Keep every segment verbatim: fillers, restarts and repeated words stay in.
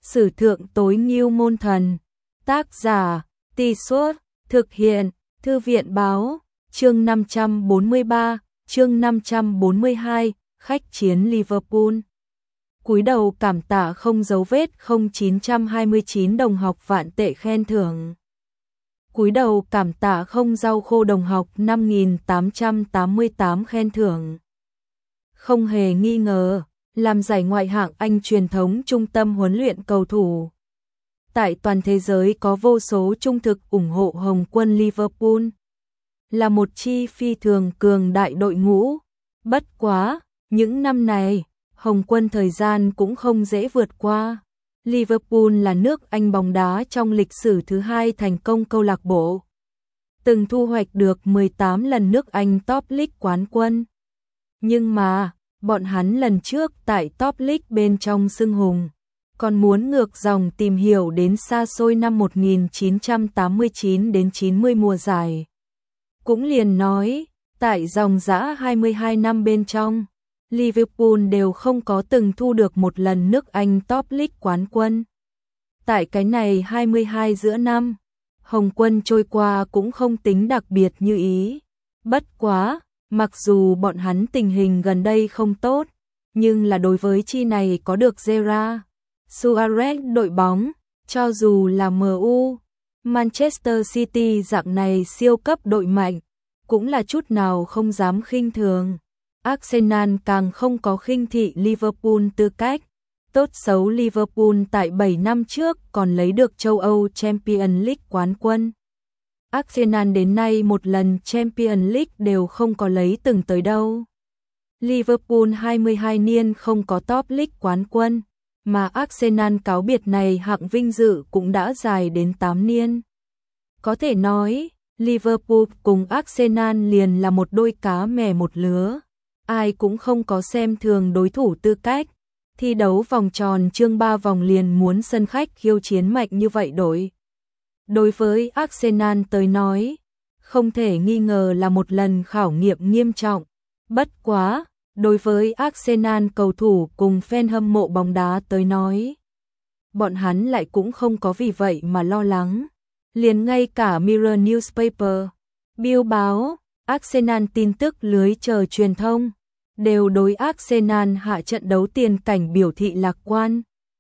Sử thượng tối ngưu môn thần. Tác giả, Tì Suốt, thực hiện, Thư viện báo, chương năm trăm bốn mươi ba, chương năm trăm bốn mươi hai, khách chiến Liverpool. Cúi đầu cảm tạ không dấu vết không chín trăm hai mươi chín đồng học vạn tệ khen thưởng. Cúi đầu cảm tạ không rau khô đồng học năm nghìn tám trăm tám mươi tám khen thưởng. Không hề nghi ngờ, làm giải ngoại hạng Anh truyền thống trung tâm huấn luyện cầu thủ. Tại toàn thế giới có vô số trung thực ủng hộ Hồng quân Liverpool. Là một chi phi thường cường đại đội ngũ. Bất quá, những năm này, Hồng quân thời gian cũng không dễ vượt qua. Liverpool là nước Anh bóng đá trong lịch sử thứ hai thành công câu lạc bộ. Từng thu hoạch được mười tám lần nước Anh Top League quán quân. Nhưng mà, bọn hắn lần trước tại Top League bên trong xưng hùng, còn muốn ngược dòng tìm hiểu đến xa xôi năm một nghìn chín trăm tám mươi chín đến chín mươi mùa giải. Cũng liền nói, tại dòng dã hai mươi hai năm bên trong, Liverpool đều không có từng thu được một lần nước Anh Top League quán quân. Tại cái này hai mươi hai giữa năm, Hồng quân trôi qua cũng không tính đặc biệt như ý. Bất quá, mặc dù bọn hắn tình hình gần đây không tốt, nhưng là đối với chi này có được Gerrard, Suarez đội bóng, cho dù là em u, Manchester City dạng này siêu cấp đội mạnh, cũng là chút nào không dám khinh thường. Arsenal càng không có khinh thị Liverpool tư cách. Tốt xấu Liverpool tại bảy năm trước còn lấy được châu Âu Champions League quán quân. Arsenal đến nay một lần Champions League đều không có lấy từng tới đâu. Liverpool hai mươi hai niên không có Top League quán quân, mà Arsenal cáo biệt này hạng vinh dự cũng đã dài đến tám niên. Có thể nói, Liverpool cùng Arsenal liền là một đôi cá mè một lứa. Ai cũng không có xem thường đối thủ tư cách. Thi đấu vòng tròn chương ba vòng liền muốn sân khách khiêu chiến mạnh như vậy đổi. Đối với Arsenal tới nói, không thể nghi ngờ là một lần khảo nghiệm nghiêm trọng. Bất quá, đối với Arsenal cầu thủ cùng fan hâm mộ bóng đá tới nói, bọn hắn lại cũng không có vì vậy mà lo lắng. Liền ngay cả Mirror Newspaper, Bill báo, Arsenal tin tức lưới chờ truyền thông, đều đối Arsenal hạ trận đấu tiền cảnh biểu thị lạc quan.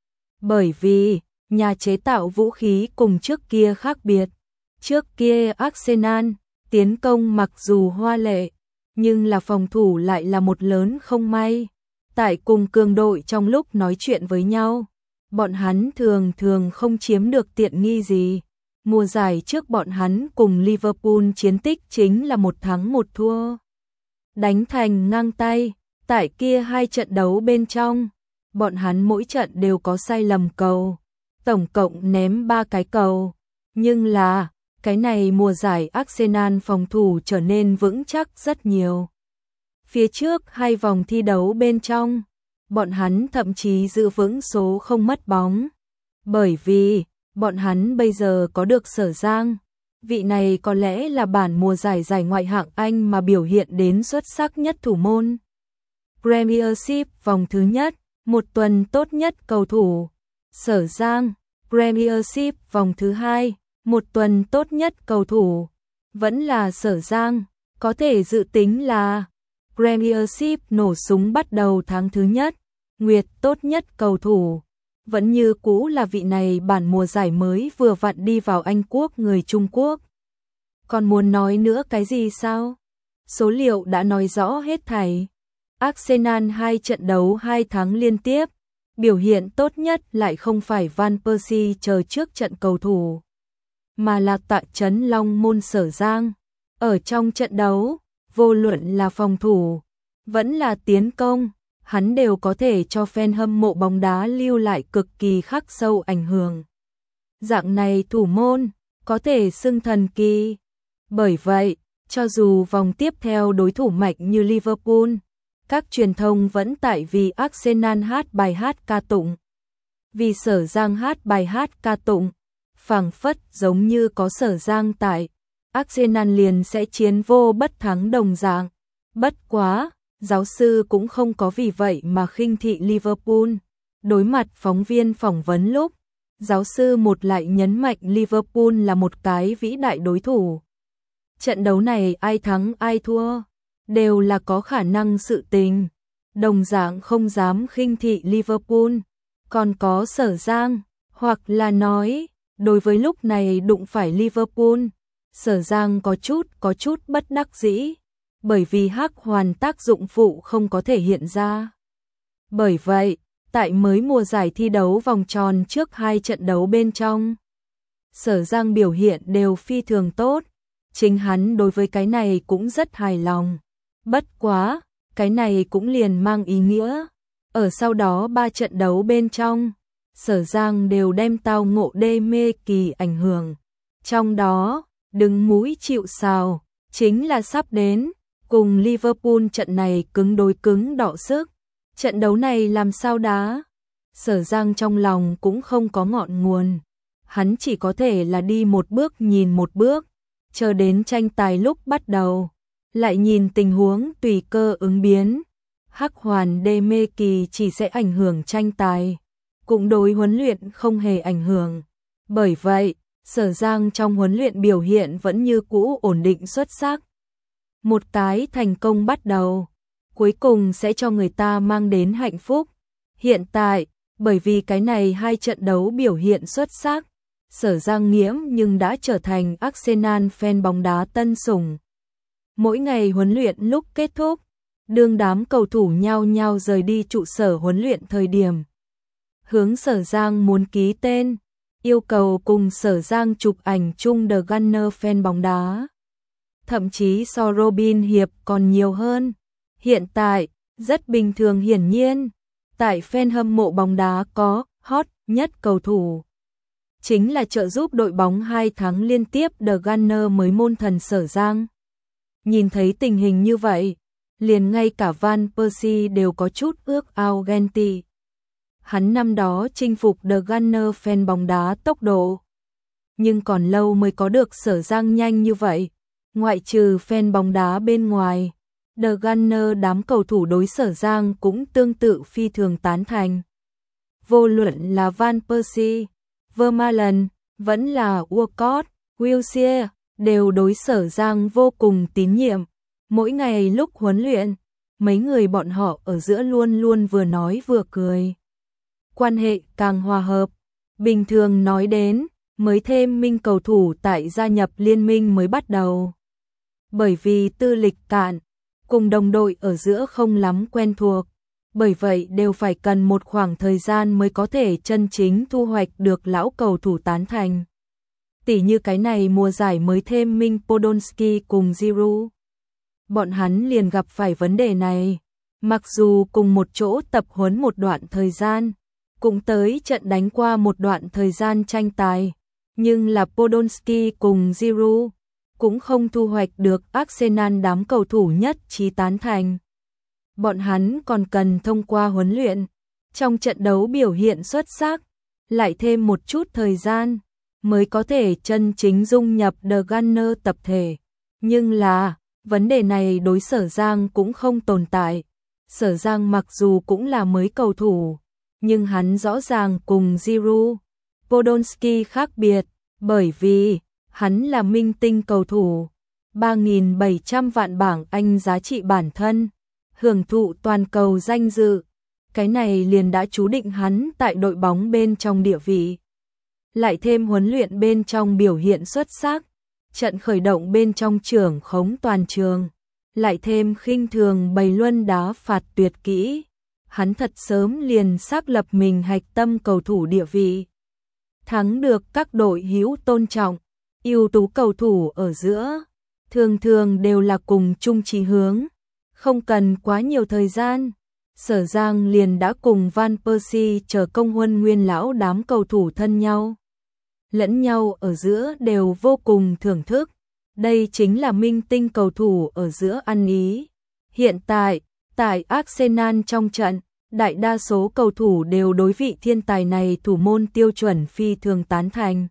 Bởi vì, nhà chế tạo vũ khí cùng trước kia khác biệt. Trước kia Arsenal, tiến công mặc dù hoa lệ, nhưng là phòng thủ lại là một lớn không may. Tại cùng cường đội trong lúc nói chuyện với nhau, bọn hắn thường thường không chiếm được tiện nghi gì. Mùa giải trước bọn hắn cùng Liverpool chiến tích chính là một thắng một thua. Đánh thành ngang tay, tại kia hai trận đấu bên trong, bọn hắn mỗi trận đều có sai lầm cầu, tổng cộng ném ba cái cầu. Nhưng là, cái này mùa giải Arsenal phòng thủ trở nên vững chắc rất nhiều. Phía trước hai vòng thi đấu bên trong, bọn hắn thậm chí giữ vững số không mất bóng. Bởi vì, bọn hắn bây giờ có được Sở Giang. Vị này có lẽ là bản mùa giải giải ngoại hạng Anh mà biểu hiện đến xuất sắc nhất thủ môn. Premiership vòng thứ nhất, một tuần tốt nhất cầu thủ. Sở Giang, Premiership vòng thứ hai, một tuần tốt nhất cầu thủ. Vẫn là Sở Giang, có thể dự tính là Premiership nổ súng bắt đầu tháng thứ nhất, Nguyệt tốt nhất cầu thủ. Vẫn như cũ là vị này bản mùa giải mới vừa vặn đi vào Anh Quốc người Trung Quốc. Còn muốn nói nữa cái gì sao? Số liệu đã nói rõ hết thảy. Arsenal hai trận đấu hai tháng liên tiếp, biểu hiện tốt nhất lại không phải Van Persie chờ trước trận cầu thủ, mà là tại trấn Long Môn Sở Giang. Ở trong trận đấu, vô luận là phòng thủ, vẫn là tiến công, hắn đều có thể cho fan hâm mộ bóng đá lưu lại cực kỳ khắc sâu ảnh hưởng. Dạng này thủ môn, có thể xưng thần kỳ. Bởi vậy, cho dù vòng tiếp theo đối thủ mạnh như Liverpool, các truyền thông vẫn tại vì Arsenal hát bài hát ca tụng. Vì Sở Giang hát bài hát ca tụng, phảng phất giống như có Sở Giang tại, Arsenal liền sẽ chiến vô bất thắng đồng dạng. Bất quá, giáo sư cũng không có vì vậy mà khinh thị Liverpool. Đối mặt phóng viên phỏng vấn lúc, giáo sư một lại nhấn mạnh Liverpool là một cái vĩ đại đối thủ. Trận đấu này ai thắng ai thua, đều là có khả năng sự tình. Đồng dạng không dám khinh thị Liverpool. Còn có Sở Giang, hoặc là nói, đối với lúc này đụng phải Liverpool, Sở Giang có chút, có chút bất đắc dĩ, bởi vì hắc hoàn tác dụng phụ không có thể hiện ra. Bởi vậy, tại mới mùa giải thi đấu vòng tròn trước hai trận đấu bên trong, Sở Giang biểu hiện đều phi thường tốt, chính hắn đối với cái này cũng rất hài lòng. Bất quá, cái này cũng liền mang ý nghĩa, ở sau đó ba trận đấu bên trong, Sở Giang đều đem tao ngộ đê mê kỳ ảnh hưởng. Trong đó, đứng mũi chịu sào, chính là sắp đến, cùng Liverpool trận này cứng đối cứng đọ sức. Trận đấu này làm sao đá? Sở Giang trong lòng cũng không có ngọn nguồn. Hắn chỉ có thể là đi một bước nhìn một bước, chờ đến tranh tài lúc bắt đầu, lại nhìn tình huống tùy cơ ứng biến. Hắc hoàn đê mê kỳ chỉ sẽ ảnh hưởng tranh tài, cũng đối huấn luyện không hề ảnh hưởng. Bởi vậy, Sở Giang trong huấn luyện biểu hiện vẫn như cũ ổn định xuất sắc. Một cái thành công bắt đầu, cuối cùng sẽ cho người ta mang đến hạnh phúc. Hiện tại, bởi vì cái này hai trận đấu biểu hiện xuất sắc, Sở Giang nghiễm nhưng đã trở thành Arsenal fan bóng đá tân sủng. Mỗi ngày huấn luyện lúc kết thúc, đương đám cầu thủ nhao nhao rời đi trụ sở huấn luyện thời điểm, hướng Sở Giang muốn ký tên, yêu cầu cùng Sở Giang chụp ảnh chung The Gunner fan bóng đá. Thậm chí so Robin Hiệp còn nhiều hơn. Hiện tại, rất bình thường hiển nhiên, tại fan hâm mộ bóng đá có hot nhất cầu thủ. Chính là trợ giúp đội bóng hai tháng liên tiếp The Gunner mới môn thần Sở Giang. Nhìn thấy tình hình như vậy, liền ngay cả Van Persie đều có chút ước ao ghen tị. Hắn năm đó chinh phục The Gunner fan bóng đá tốc độ, nhưng còn lâu mới có được Sở Giang nhanh như vậy. Ngoại trừ fan bóng đá bên ngoài, The Gunner đám cầu thủ đối Sở Giang cũng tương tự phi thường tán thành. Vô luận là Van Persie, Vermaelen, vẫn là Walcott, Wilshere, đều đối Sở Giang vô cùng tín nhiệm. Mỗi ngày lúc huấn luyện, mấy người bọn họ ở giữa luôn luôn vừa nói vừa cười. Quan hệ càng hòa hợp. Bình thường nói đến, mới thêm minh cầu thủ tại gia nhập liên minh mới bắt đầu. Bởi vì tư lịch cạn, cùng đồng đội ở giữa không lắm quen thuộc, bởi vậy đều phải cần một khoảng thời gian mới có thể chân chính thu hoạch được lão cầu thủ tán thành. Tỉ như cái này mùa giải mới thêm minh Podolski cùng Giroud. Bọn hắn liền gặp phải vấn đề này, mặc dù cùng một chỗ tập huấn một đoạn thời gian, cũng tới trận đánh qua một đoạn thời gian tranh tài, nhưng là Podolski cùng Giroud cũng không thu hoạch được Arsenal đám cầu thủ nhất trí tán thành. Bọn hắn còn cần thông qua huấn luyện, trong trận đấu biểu hiện xuất sắc, lại thêm một chút thời gian, mới có thể chân chính dung nhập The Gunner tập thể. Nhưng là, vấn đề này đối Sở Giang cũng không tồn tại. Sở Giang mặc dù cũng là mới cầu thủ, nhưng hắn rõ ràng cùng Giroud, Podolski khác biệt, bởi vì hắn là minh tinh cầu thủ, ba nghìn bảy trăm vạn bảng Anh giá trị bản thân, hưởng thụ toàn cầu danh dự. Cái này liền đã chú định hắn tại đội bóng bên trong địa vị. Lại thêm huấn luyện bên trong biểu hiện xuất sắc, trận khởi động bên trong trưởng khống toàn trường, lại thêm khinh thường bày luân đá phạt tuyệt kỹ. Hắn thật sớm liền xác lập mình hạch tâm cầu thủ địa vị. Thắng được các đội hữu tôn trọng, ưu tú cầu thủ ở giữa, thường thường đều là cùng chung chí hướng. Không cần quá nhiều thời gian, Sở Giang liền đã cùng Van Persie chờ công huân nguyên lão đám cầu thủ thân nhau. Lẫn nhau ở giữa đều vô cùng thưởng thức. Đây chính là minh tinh cầu thủ ở giữa ăn ý. Hiện tại, tại Arsenal trong trận, đại đa số cầu thủ đều đối vị thiên tài này thủ môn tiêu chuẩn phi thường tán thành.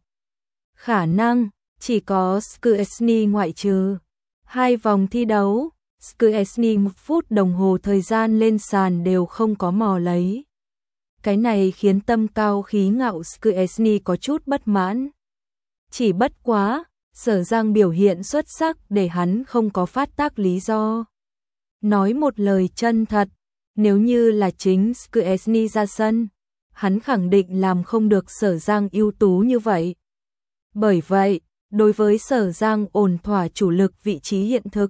Khả năng, chỉ có Szczesny ngoại trừ. Hai vòng thi đấu, Szczesny một phút đồng hồ thời gian lên sàn đều không có mò lấy. Cái này khiến tâm cao khí ngạo Szczęsny có chút bất mãn. Chỉ bất quá, Sở Giang biểu hiện xuất sắc để hắn không có phát tác lý do. Nói một lời chân thật, nếu như là chính Szczęsny ra sân, hắn khẳng định làm không được Sở Giang ưu tú như vậy. Bởi vậy, đối với Sở Giang ổn thỏa chủ lực vị trí hiện thực,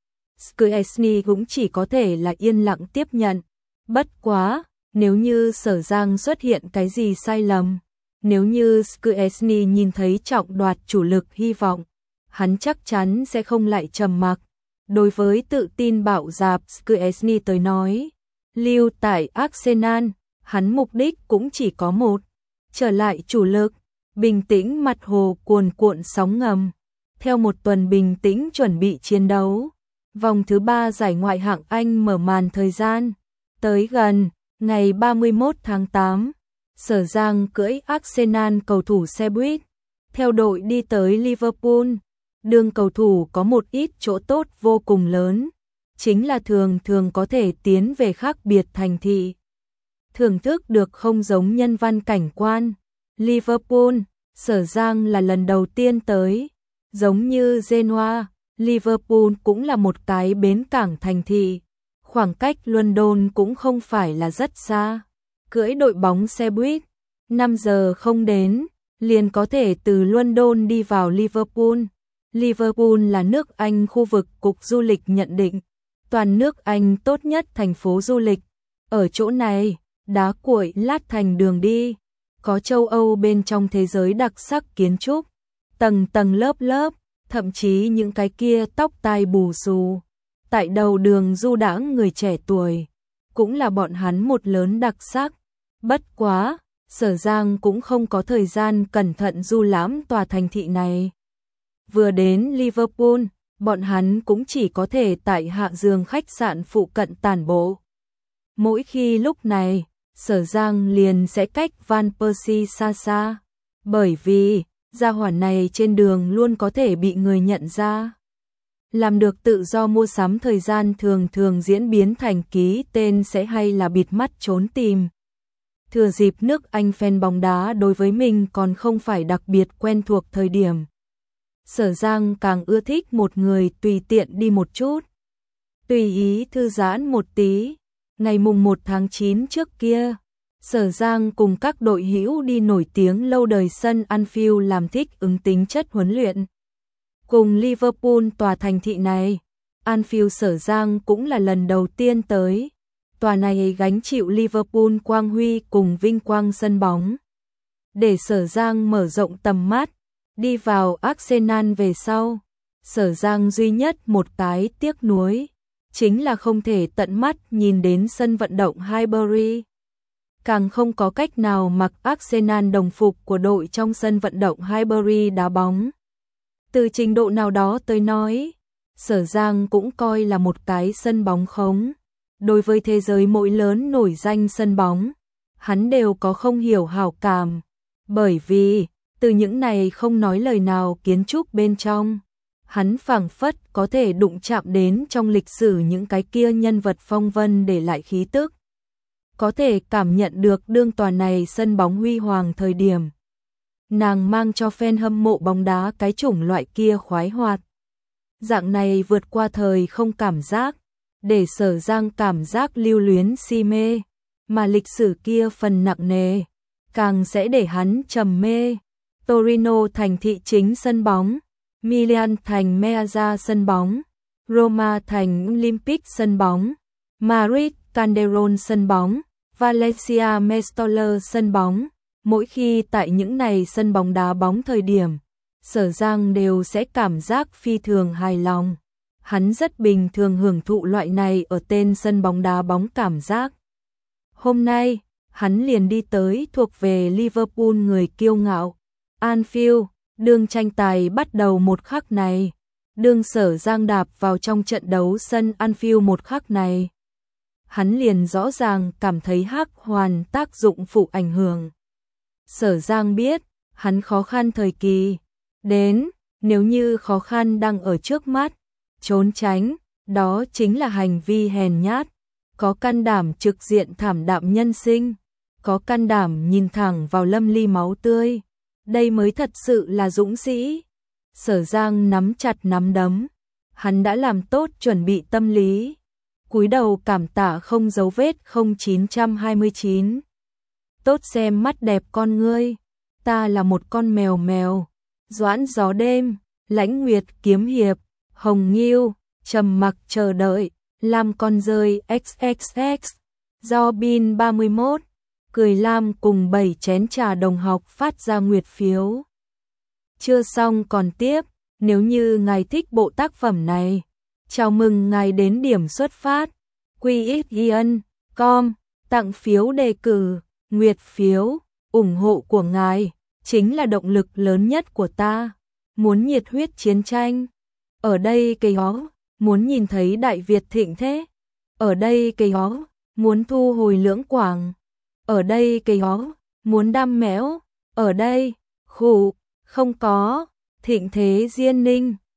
Szczęsny cũng chỉ có thể là yên lặng tiếp nhận. Bất quá, nếu như Sở Giang xuất hiện cái gì sai lầm, nếu như Szczęsny nhìn thấy trọng đoạt chủ lực hy vọng, hắn chắc chắn sẽ không lại trầm mặc. Đối với tự tin bạo dạp Szczęsny tới nói, lưu tại Arsenal, hắn mục đích cũng chỉ có một, trở lại chủ lực, bình tĩnh mặt hồ cuồn cuộn sóng ngầm. Theo một tuần bình tĩnh chuẩn bị chiến đấu, vòng thứ ba giải Ngoại hạng Anh mở màn thời gian. Tới gần, ngày ba mươi mốt tháng tám, Sở Giang cưỡi Arsenal cầu thủ xe buýt, theo đội đi tới Liverpool. Đường cầu thủ có một ít chỗ tốt vô cùng lớn, chính là thường thường có thể tiến về khác biệt thành thị, thưởng thức được không giống nhân văn cảnh quan. Liverpool, Sở Giang là lần đầu tiên tới, giống như Genoa, Liverpool cũng là một cái bến cảng thành thị, khoảng cách London cũng không phải là rất xa. Cưỡi đội bóng xe buýt, năm giờ không đến, liền có thể từ London đi vào Liverpool. Liverpool là nước Anh khu vực Cục Du lịch nhận định, toàn nước Anh tốt nhất thành phố du lịch. Ở chỗ này, đá cuội lát thành đường đi, có châu Âu bên trong thế giới đặc sắc kiến trúc, tầng tầng lớp lớp, thậm chí những cái kia tóc tai bù xù, tại đầu đường du đãng người trẻ tuổi, cũng là bọn hắn một lớn đặc sắc. Bất quá, Sở Giang cũng không có thời gian cẩn thận du lãm tòa thành thị này. Vừa đến Liverpool, bọn hắn cũng chỉ có thể tại hạ giường khách sạn phụ cận tản bộ. Mỗi khi lúc này, Sở Giang liền sẽ cách Van Persie xa xa, bởi vì gia hỏa này trên đường luôn có thể bị người nhận ra. Làm được tự do mua sắm thời gian thường thường diễn biến thành ký tên sẽ hay là bịt mắt trốn tìm. Thừa dịp nước Anh fan bóng đá đối với mình còn không phải đặc biệt quen thuộc thời điểm, Sở Giang càng ưa thích một người tùy tiện đi một chút, tùy ý thư giãn một tí. Ngày mùng một tháng chín trước kia, Sở Giang cùng các đội hữu đi nổi tiếng lâu đời sân Anfield làm thích ứng tính chất huấn luyện. Cùng Liverpool tòa thành thị này, Anfield Sở Giang cũng là lần đầu tiên tới. Tòa này gánh chịu Liverpool quang huy cùng vinh quang sân bóng. Để Sở Giang mở rộng tầm mắt, đi vào Arsenal về sau, Sở Giang duy nhất một cái tiếc nuối, chính là không thể tận mắt nhìn đến sân vận động Highbury. Càng không có cách nào mặc Arsenal đồng phục của đội trong sân vận động Highbury đá bóng. Từ trình độ nào đó tới nói, Sở Giang cũng coi là một cái sân bóng khống. Đối với thế giới mỗi lớn nổi danh sân bóng, hắn đều có không hiểu hảo cảm, bởi vì từ những này không nói lời nào kiến trúc bên trong, hắn phảng phất có thể đụng chạm đến trong lịch sử những cái kia nhân vật phong vân để lại khí tức. Có thể cảm nhận được đương tòa này sân bóng huy hoàng thời điểm, nàng mang cho fan hâm mộ bóng đá cái chủng loại kia khoái hoạt. Dạng này vượt qua thời không cảm giác, để Sở Giang cảm giác lưu luyến si mê, mà lịch sử kia phần nặng nề, càng sẽ để hắn trầm mê. Torino thành thị chính sân bóng, Milan thành Meazza sân bóng, Roma thành Olympic sân bóng, Madrid Calderón sân bóng, Valencia Mestalla sân bóng. Mỗi khi tại những này sân bóng đá bóng thời điểm, Sở Giang đều sẽ cảm giác phi thường hài lòng. Hắn rất bình thường hưởng thụ loại này ở tên sân bóng đá bóng cảm giác. Hôm nay, hắn liền đi tới thuộc về Liverpool người kiêu ngạo, Anfield. Đương tranh tài bắt đầu một khắc này, đương Sở Giang đạp vào trong trận đấu sân Anfield một khắc này, hắn liền rõ ràng cảm thấy hắc hoàn tác dụng phụ ảnh hưởng. Sở Giang biết, hắn khó khăn thời kỳ đến, nếu như khó khăn đang ở trước mắt, trốn tránh, đó chính là hành vi hèn nhát, có can đảm trực diện thảm đạm nhân sinh. có can đảm nhìn thẳng vào Lâm Ly máu tươi. Đây mới thật sự là dũng sĩ. Sở Giang nắm chặt nắm đấm, hắn đã làm tốt chuẩn bị tâm lý. Cúi đầu cảm tạ không dấu vết không chín hai chín. Tốt xem mắt đẹp con ngươi, ta là một con mèo mèo. Doãn gió đêm, Lãnh Nguyệt kiếm hiệp, Hồng Nghiêu, trầm mặc chờ đợi, Lam con rơi ích ích ích. Do Bin ba mươi mốt, cười Lam cùng bảy chén trà đồng học phát ra nguyệt phiếu. Chưa xong còn tiếp, nếu như ngài thích bộ tác phẩm này, chào mừng ngài đến điểm xuất phát. quy ích yên com tặng phiếu đề cử, nguyệt phiếu, ủng hộ của ngài chính là động lực lớn nhất của ta. Muốn nhiệt huyết chiến tranh, ở đây cây ó, muốn nhìn thấy Đại Việt thịnh thế, ở đây cây ó, muốn thu hồi Lưỡng Quảng, ở đây cây ó, muốn đam mẽo, ở đây, khủ, không có, thịnh thế Diên Ninh.